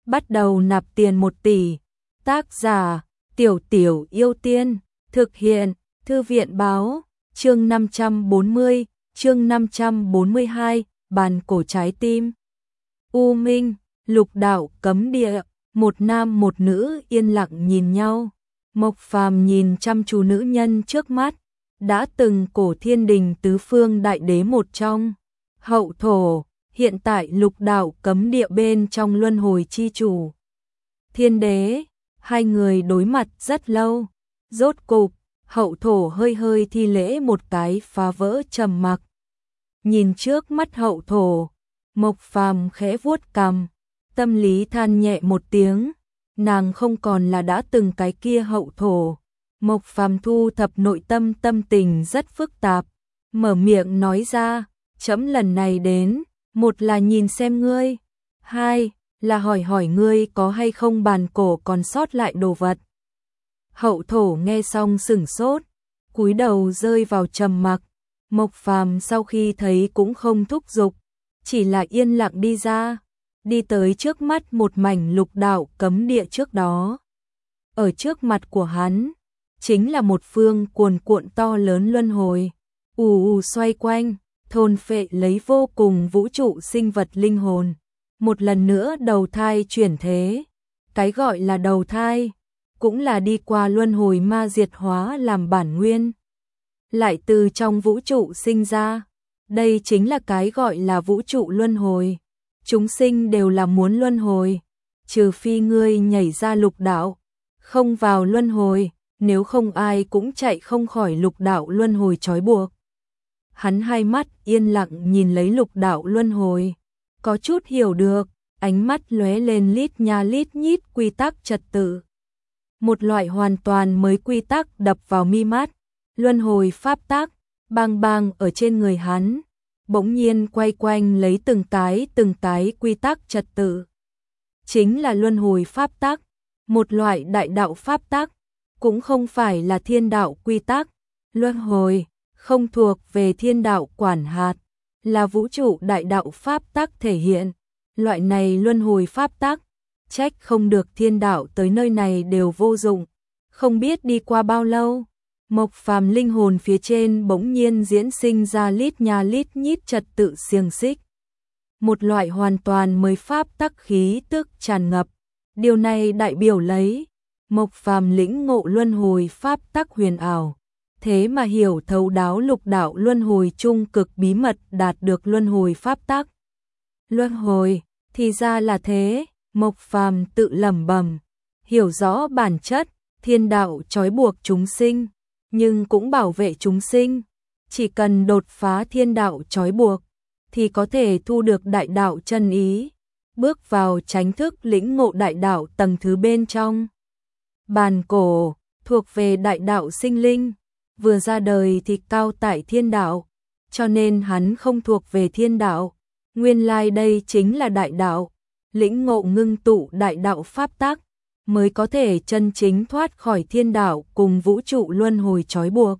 bắt đầu nạp tiền 1 tỷ. Tác giả Tiểu Tiểu Yêu Tiên. Thực hiện Thư viện báo. Chương 540. Chương 542. Bàn cổ trái tim. U Minh, Lục Đạo cấm địa. Một nam một nữ yên lặng nhìn nhau. Mộc Phàm nhìn chăm chú nữ nhân trước mắt, đã từng cổ thiên đình tứ phương đại đế một trong, hậu thổ, hiện tại Lục Đạo cấm địa bên trong luân hồi chi chủ. Thiên đế, hai người đối mặt rất lâu, rốt cục, hậu thổ hơi hơi thi lễ một cái phá vỡ trầm mặc. Nhìn trước mắt hậu thổ, Mộc Phàm khẽ vuốt cằm, tâm lý than nhẹ một tiếng, nàng không còn là đã từng cái kia hậu thổ. Mộc Phàm thu thập nội tâm, tâm tình rất phức tạp, mở miệng nói ra, trẫm lần này đến, một là nhìn xem ngươi, hai là hỏi hỏi ngươi có hay không bàn cổ còn sót lại đồ vật. Hậu thổ nghe xong sửng sốt, cúi đầu rơi vào trầm mặc. Mộc Phàm sau khi thấy cũng không thúc giục, chỉ là yên lặng đi ra, đi tới trước mắt một mảnh lục đạo cấm địa trước đó. Ở trước mặt của hắn, chính là một phương cuồn cuộn to lớn luân hồi, ù ù xoay quanh, thôn phệ lấy vô cùng vũ trụ sinh vật linh hồn. Một lần nữa đầu thai chuyển thế. Cái gọi là đầu thai, cũng là đi qua luân hồi ma diệt hóa làm bản nguyên, lại từ trong vũ trụ sinh ra. Đây chính là cái gọi là vũ trụ luân hồi. Chúng sinh đều là muốn luân hồi, trừ phi ngươi nhảy ra lục đạo, không vào luân hồi, nếu không ai cũng chạy không khỏi lục đạo luân hồi trói buộc. Hắn hai mắt yên lặng nhìn lấy lục đạo luân hồi, có chút hiểu được, ánh mắt lóe lên lít nha lít nhít quy tắc trật tự. Một loại hoàn toàn mới quy tắc đập vào mi mắt, luân hồi pháp tắc, bang bang ở trên người hắn, bỗng nhiên quay quanh lấy từng cái quy tắc trật tự. Chính là luân hồi pháp tắc, một loại đại đạo pháp tắc, cũng không phải là thiên đạo quy tắc. Luân hồi không thuộc về thiên đạo quản hạt, là vũ trụ đại đạo pháp tắc thể hiện. Loại này luân hồi pháp tắc, trách không được thiên đạo tới nơi này đều vô dụng. Không biết đi qua bao lâu, Mộc Phàm linh hồn phía trên bỗng nhiên diễn sinh ra lít nha lít nhít trật tự xiềng xích. Một loại hoàn toàn mới pháp tắc khí tức tràn ngập. Điều này đại biểu lấy Mộc Phàm lĩnh ngộ luân hồi pháp tắc huyền ảo, thế mà hiểu thấu đáo lục đạo luân hồi trung cực bí mật, đạt được luân hồi pháp tắc. Luân hồi, thì ra là thế, Mộc Phàm tự lẩm bẩm, hiểu rõ bản chất, thiên đạo trói buộc chúng sinh, nhưng cũng bảo vệ chúng sinh. Chỉ cần đột phá thiên đạo trói buộc, thì có thể thu được đại đạo chân ý, bước vào chánh thức lĩnh ngộ đại đạo tầng thứ bên trong. Bàn cổ, thuộc về đại đạo sinh linh, vừa ra đời thì cao tại thiên đạo, cho nên hắn không thuộc về thiên đạo. Nguyên lai đây chính là đại đạo, lĩnh ngộ ngưng tụ đại đạo pháp tắc, mới có thể chân chính thoát khỏi thiên đạo cùng vũ trụ luân hồi trói buộc.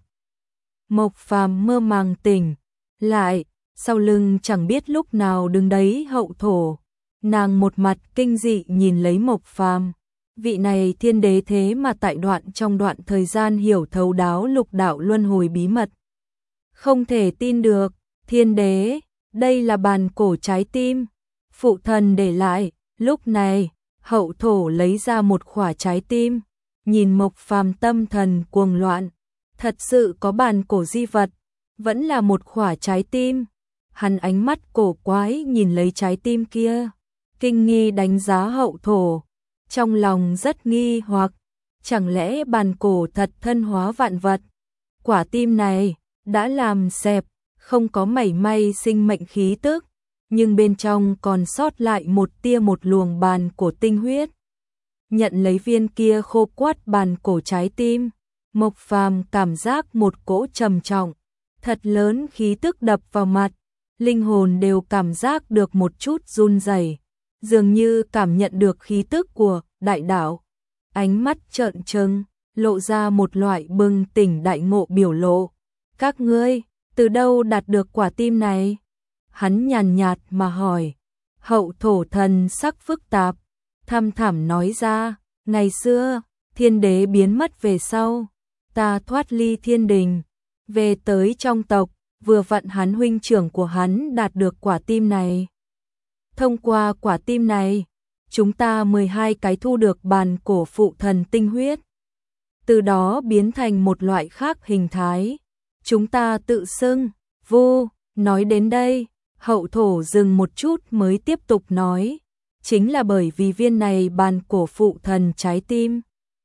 Mộc Phàm mơ màng tỉnh lại, sau lưng chẳng biết lúc nào đứng đấy hậu thổ. Nàng một mặt kinh dị nhìn lấy Mộc Phàm, vị này thiên đế thế mà tại trong đoạn thời gian hiểu thấu đáo lục đạo luân hồi bí mật. Không thể tin được, thiên đế, đây là bàn cổ trái tim, phụ thần để lại. Lúc này, hậu thổ lấy ra một khỏa trái tim, nhìn Mộc Phàm tâm thần cuồng loạn, thật sự có bàn cổ di vật, vẫn là một khỏa trái tim. Hắn ánh mắt cổ quái nhìn lấy trái tim kia, kinh nghi đánh giá hậu thổ, trong lòng rất nghi hoặc, chẳng lẽ bàn cổ thật thân hóa vạn vật? Quả tim này đã làm xẹp, không có mảy may sinh mệnh khí tức, nhưng bên trong còn sót lại một tia một luồng bàn cổ tinh huyết. Nhận lấy viên kia khô quắt bàn cổ trái tim, Mộc Phàm cảm giác một cỗ trầm trọng, thật lớn khí tức đập vào mặt, linh hồn đều cảm giác được một chút run rẩy, dường như cảm nhận được khí tức của đại đạo. Ánh mắt trợn trừng, lộ ra một loại bừng tỉnh đại ngộ biểu lộ. Các ngươi, từ đâu đạt được quả tim này? Hắn nhàn nhạt mà hỏi. Hậu thổ thần sắc phức tạp, thăm thẳm nói ra, ngày xưa, thiên đế biến mất về sau, ta thoát ly thiên đình, về tới trong tộc, vừa vặn hắn huynh trưởng của hắn đạt được quả tim này. Thông qua quả tim này, chúng ta 12 cái thu được bàn cổ phụ thần tinh huyết. Từ đó biến thành một loại khác hình thái. Chúng ta tự xưng, Vu, nói đến đây, hậu thổ dừng một chút mới tiếp tục nói. Chính là bởi vì viên này bàn cổ phụ thần trái tim,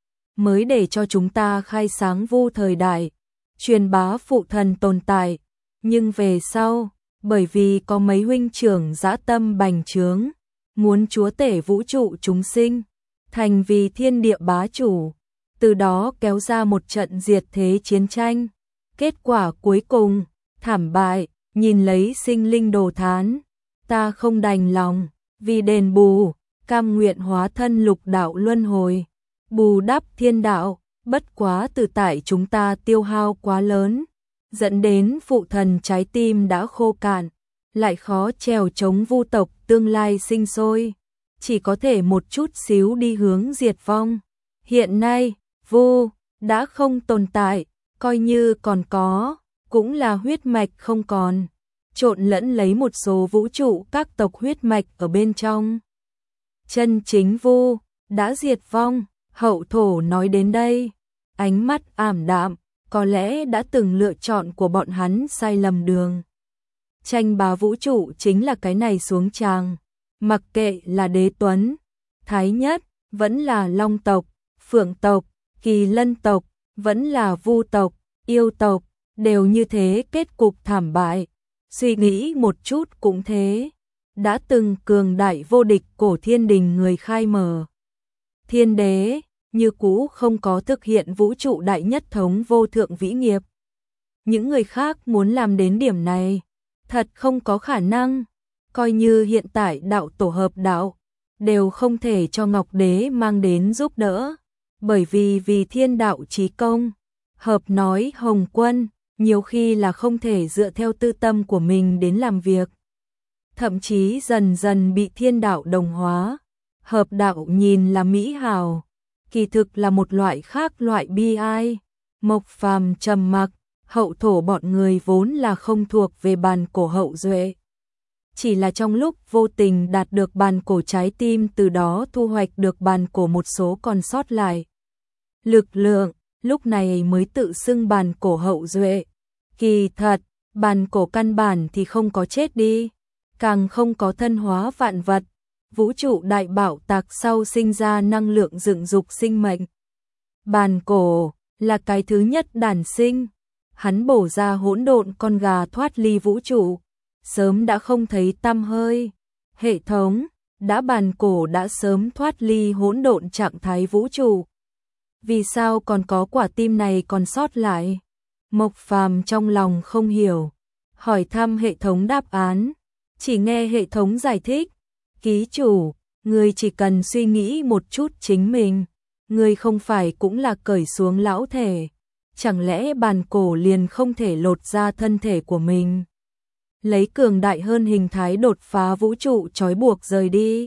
mới để cho chúng ta khai sáng Vu thời đại, truyền bá phụ thần tồn tại. Nhưng về sau, bởi vì có mấy huynh trưởng dã tâm bành trướng, muốn chúa tể vũ trụ chúng sinh, thành vì thiên địa bá chủ, từ đó kéo ra một trận diệt thế chiến tranh. Kết quả cuối cùng, thảm bại, nhìn lấy sinh linh đồ thán, ta không đành lòng, vì đền bù, cam nguyện hóa thân lục đạo luân hồi, bù đắp thiên đạo, bất quá từ tại chúng ta tiêu hao quá lớn, dẫn đến phụ thần trái tim đã khô cạn, lại khó trèo chống vu tộc tương lai sinh sôi, chỉ có thể một chút xíu đi hướng diệt vong. Hiện nay, Vu đã không tồn tại, coi như còn có, cũng là huyết mạch không còn, trộn lẫn lấy một số vũ trụ các tộc huyết mạch ở bên trong. Chân chính Vu đã diệt vong, hậu thổ nói đến đây, ánh mắt ảm đạm, có lẽ đã từng lựa chọn của bọn hắn sai lầm đường. Tranh bá vũ trụ chính là cái này xuống tràng, mặc kệ là Đế Tuấn, Thái Nhất, vẫn là Long tộc, Phượng tộc, Kỳ Lân tộc, vẫn là Vu tộc, Yêu tộc, đều như thế kết cục thảm bại. Suy nghĩ một chút cũng thế, đã từng cường đại vô địch cổ thiên đình người khai mở. Thiên đế, như cũ không có thực hiện vũ trụ đại nhất thống vô thượng vĩ nghiệp. Những người khác muốn làm đến điểm này, thật không có khả năng, coi như hiện tại đạo tổ hợp đạo, đều không thể cho Ngọc Đế mang đến giúp đỡ, bởi vì thiên đạo chí công, hợp nói Hồng Quân, nhiều khi là không thể dựa theo tư tâm của mình đến làm việc. Thậm chí dần dần bị thiên đạo đồng hóa, hợp đạo nhìn là mỹ hào, kỳ thực là một loại khác loại bi ai. Mộc Phàm trầm mặc, hậu thổ bọn người vốn là không thuộc về bàn cổ hậu duệ. Chỉ là trong lúc vô tình đạt được bàn cổ trái tim, từ đó thu hoạch được bàn cổ một số còn sót lại lực lượng, lúc này mới tự xưng bàn cổ hậu duệ. Kỳ thật, bàn cổ căn bản thì không có chết đi, càng không có thân hóa vạn vật. Vũ trụ đại bạo tạc sau sinh ra năng lượng dựng dục sinh mệnh. Bàn cổ là cái thứ nhất đản sinh, hắn bổ ra hỗn độn con gà thoát ly vũ trụ, sớm đã không thấy tăm hơi. Hệ thống đã bàn cổ đã sớm thoát ly hỗn độn trạng thái vũ trụ. Vì sao còn có quả tim này còn sót lại? Mộc Phàm trong lòng không hiểu, hỏi thăm hệ thống đáp án, chỉ nghe hệ thống giải thích. Ký chủ, người chỉ cần suy nghĩ một chút chính mình, người không phải cũng là cởi xuống lão thể, chẳng lẽ bàn cổ liền không thể lột ra thân thể của mình, lấy cường đại hơn hình thái đột phá vũ trụ trói buộc rời đi?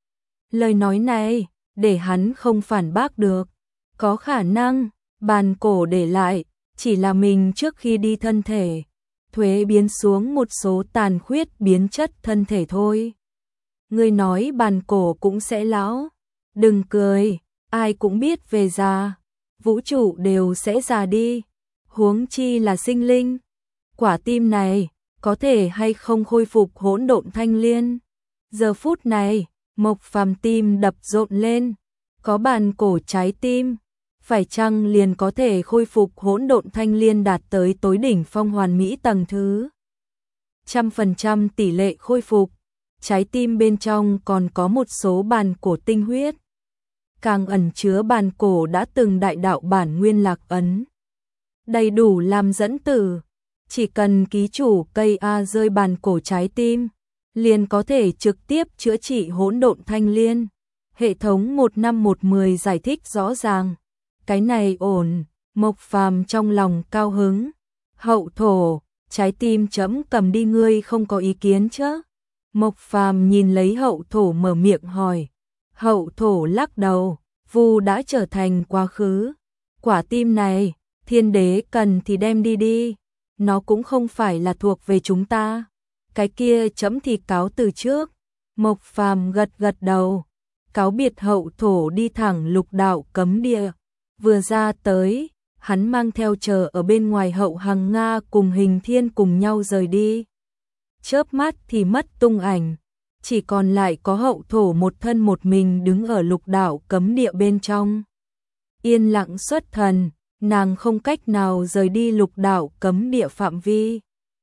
Lời nói này, để hắn không phản bác được, có khả năng, bàn cổ để lại, chỉ là mình trước khi đi thân thể, thuế biến xuống một số tàn khuyết biến chất thân thể thôi. Người nói bàn cổ cũng sẽ lão, đừng cười, ai cũng biết về già, vũ trụ đều sẽ già đi, huống chi là sinh linh. Quả tim này, có thể hay không khôi phục hỗn độn thanh liên? Giờ phút này, Mộc Phàm tim đập rộn lên, có bàn cổ trái tim, phải chăng liền có thể khôi phục hỗn độn thanh liên đạt tới tối đỉnh phong hoàn mỹ tầng thứ 100% tỷ lệ khôi phục? Trái tim bên trong còn có một số bàn cổ tinh huyết, càng ẩn chứa bàn cổ đã từng đại đạo bản nguyên lạc ấn, đầy đủ làm dẫn tử. Chỉ cần ký chủ cây A rơi bàn cổ trái tim, liền có thể trực tiếp chữa trị hỗn độn thanh liên. Hệ thống 15110 giải thích rõ ràng. Cái này ổn, Mộc Phàm trong lòng cao hứng. Hậu thổ, trái tim chấm cầm đi, ngươi không có ý kiến chứ? Mộc Phàm nhìn lấy hậu thổ mở miệng hỏi. Hậu thổ lắc đầu, vu đã trở thành quá khứ. Quả tim này, thiên đế cần thì đem đi đi, nó cũng không phải là thuộc về chúng ta. Cái kia trẫm thì cáo từ trước. Mộc Phàm gật gật đầu, cáo biệt hậu thổ đi thẳng lục đạo cấm địa. Vừa ra tới, hắn mang theo chờ ở bên ngoài Hậu Hằng Nga cùng Hình Thiên cùng nhau rời đi. Chớp mắt thì mất tung ảnh, chỉ còn lại có hậu thổ một thân một mình đứng ở lục đạo cấm địa bên trong. Yên lặng xuất thần, nàng không cách nào rời đi lục đạo cấm địa phạm vi.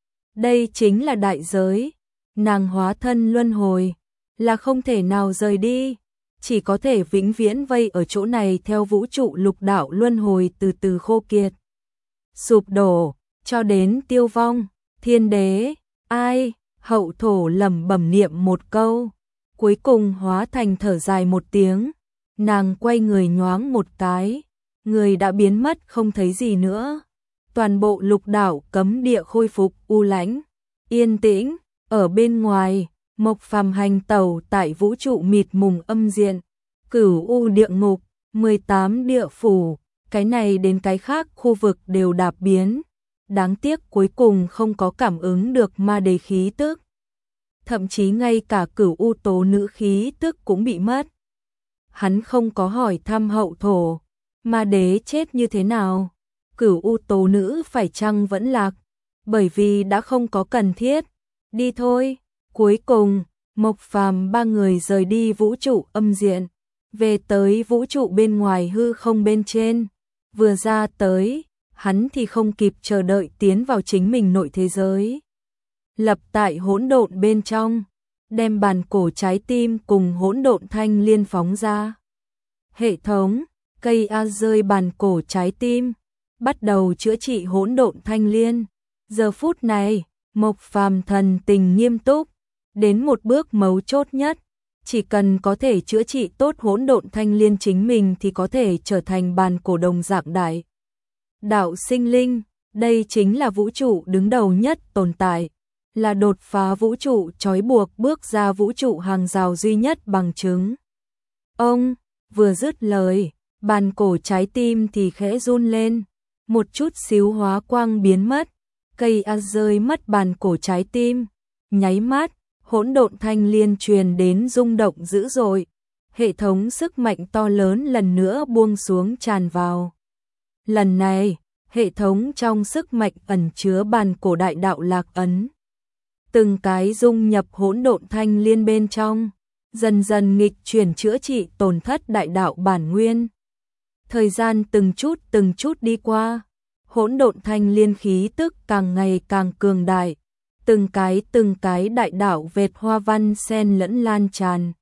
Đây chính là đại giới, nàng hóa thân luân hồi, là không thể nào rời đi, chỉ có thể vĩnh viễn vây ở chỗ này theo vũ trụ lục đạo luân hồi từ từ khô kiệt. Sụp đổ, cho đến tiêu vong, thiên đế, ai, hậu thổ lẩm bẩm niệm một câu, cuối cùng hóa thành thở dài một tiếng, nàng quay người nhoáng một cái, người đã biến mất không thấy gì nữa. Toàn bộ lục đạo cấm địa khôi phục u lãnh, yên tĩnh, ở bên ngoài, Mộc Phàm hành tẩu tại vũ trụ mịt mùng âm diện, Cửu U địa ngục, 18 địa phủ, cái này đến cái khác khu vực đều đạp biến. Đáng tiếc cuối cùng không có cảm ứng được ma đế khí tức. Thậm chí ngay cả Cửu U tố nữ khí tức cũng bị mất. Hắn không có hỏi thăm hậu thổ, ma đế chết như thế nào, Cửu U tố nữ phải chăng vẫn lạc, bởi vì đã không có cần thiết. Đi thôi. Cuối cùng, Mộc Phàm ba người rời đi vũ trụ âm diện, về tới vũ trụ bên ngoài hư không bên trên. Vừa ra tới, hắn thì không kịp chờ đợi tiến vào chính mình nội thế giới. Lập tại hỗn độn bên trong, đem bàn cổ trái tim cùng hỗn độn thanh liên phóng ra. Hệ thống, cây A rơi bàn cổ trái tim, bắt đầu chữa trị hỗn độn thanh liên. Giờ phút này, Mộc Phàm thần tình nghiêm túc, đến một bước mấu chốt nhất, chỉ cần có thể chữa trị tốt hỗn độn thanh liên chính mình thì có thể trở thành bàn cổ đồng dạng đại đạo sinh linh, đây chính là vũ trụ đứng đầu nhất tồn tại, là đột phá vũ trụ trói buộc bước ra vũ trụ hàng rào duy nhất bằng chứng. Ông vừa dứt lời, bàn cổ trái tim thì khẽ run lên, một chút xíu hóa quang biến mất, cây A rơi mất bàn cổ trái tim, nháy mắt, hỗn độn thanh liên truyền đến rung động dữ dội, hệ thống sức mạnh to lớn lần nữa buông xuống tràn vào. Lần này, hệ thống trong sức mạnh ẩn chứa bàn cổ đại đạo lạc ấn. Từng cái dung nhập hỗn độn thanh liên bên trong, dần dần nghịch chuyển chữa trị tổn thất đại đạo bản nguyên. Thời gian từng chút đi qua, hỗn độn thanh liên khí tức càng ngày càng cường đại, từng cái đại đạo vệt hoa văn xen lẫn lan tràn,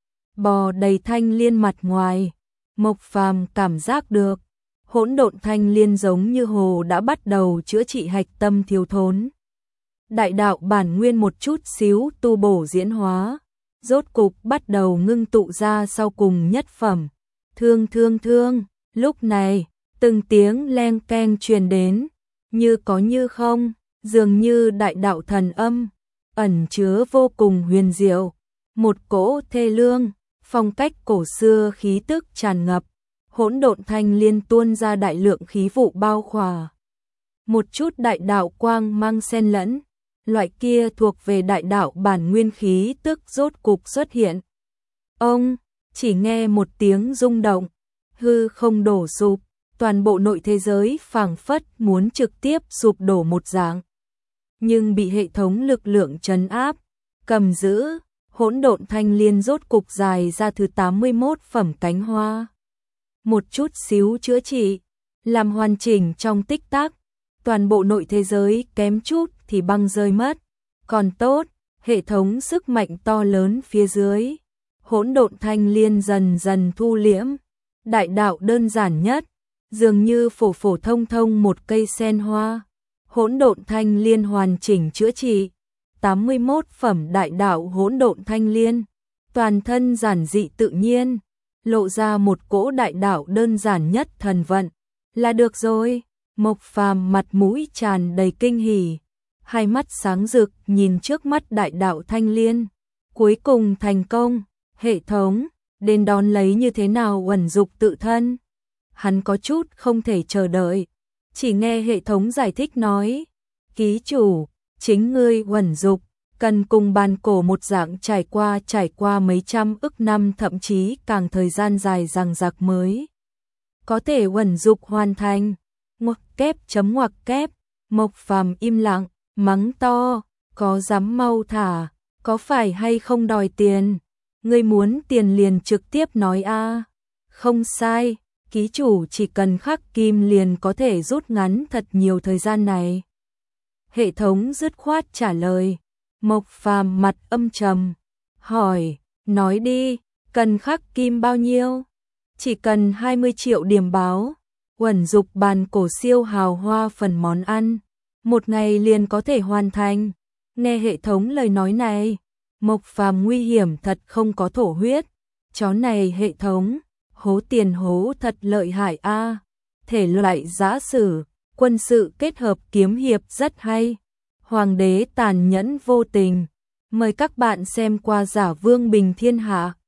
bò đầy thanh liên mặt ngoài. Mộc Phàm cảm giác được, hỗn độn thanh liên giống như hồ đã bắt đầu chữa trị hạch tâm thiếu thốn. Đại đạo bản nguyên một chút xíu tu bổ diễn hóa, rốt cục bắt đầu ngưng tụ ra sau cùng nhất phẩm. Thương. Lúc này, từng tiếng leng keng truyền đến, như có như không, dường như đại đạo thần âm, ẩn chứa vô cùng huyền diệu, một cỗ thê lương, phong cách cổ xưa khí tức tràn ngập, hỗn độn thanh liên tuôn ra đại lượng khí vụ bao khỏa. Một chút đại đạo quang mang xen lẫn, loại kia thuộc về đại đạo bản nguyên khí tức rốt cục xuất hiện. Ông chỉ nghe một tiếng rung động, hư không đổ sụp, toàn bộ nội thế giới phảng phất muốn trực tiếp sụp đổ một dạng. Nhưng bị hệ thống lực lượng trấn áp, cầm giữ, hỗn độn thanh liên rốt cục dài ra thứ 81 phẩm cánh hoa. Một chút xíu chữa trị, làm hoàn chỉnh trong tích tắc, toàn bộ nội thế giới kém chút thì băng rơi mất. Còn tốt, hệ thống sức mạnh to lớn phía dưới, hỗn độn thanh liên dần dần thu liễm, đại đạo đơn giản nhất, dường như phổ thông một cây sen hoa. Hỗn độn thanh liên hoàn chỉnh chữa trị, 81 phẩm đại đạo hỗn độn thanh liên, toàn thân giản dị tự nhiên, lộ ra một cỗ đại đạo đơn giản nhất thần vận, là được rồi. Mộc Phàm mặt mũi tràn đầy kinh hỉ, hai mắt sáng rực nhìn trước mắt đại đạo thanh liên, cuối cùng thành công. Hệ thống, đến đón lấy như thế nào uẩn dục tự thân. Hắn có chút không thể chờ đợi, chỉ nghe hệ thống giải thích nói, ký chủ, chính ngươi uẩn dục, cần cùng bàn cổ một dạng trải qua mấy trăm ức năm thậm chí càng thời gian dài dằng dặc mới có thể uẩn dục hoàn thành. Ngoặc kép chấm ngoặc kép, Mộc Phàm im lặng, mắng to, có dám mau thả, có phải hay không đòi tiền, ngươi muốn tiền liền trực tiếp nói a. Không sai, ký chủ chỉ cần khắc kim liền có thể rút ngắn thật nhiều thời gian này. Hệ thống dứt khoát trả lời. Mộc Phàm mặt âm trầm, hỏi, nói đi, cần khắc kim bao nhiêu? Chỉ cần 20 triệu điểm báo, uẩn dục bàn cổ siêu hào hoa phần món ăn, một ngày liền có thể hoàn thành. Nghe hệ thống lời nói này, Mộc Phàm nguy hiểm thật không có thổ huyết, chó này hệ thống, hố tiền hố thật lợi hại a. Thể loại giã sử, quân sự kết hợp kiếm hiệp rất hay. Hoàng đế tàn nhẫn vô tình. Mời các bạn xem qua Giả Vương Bình Thiên Hạ.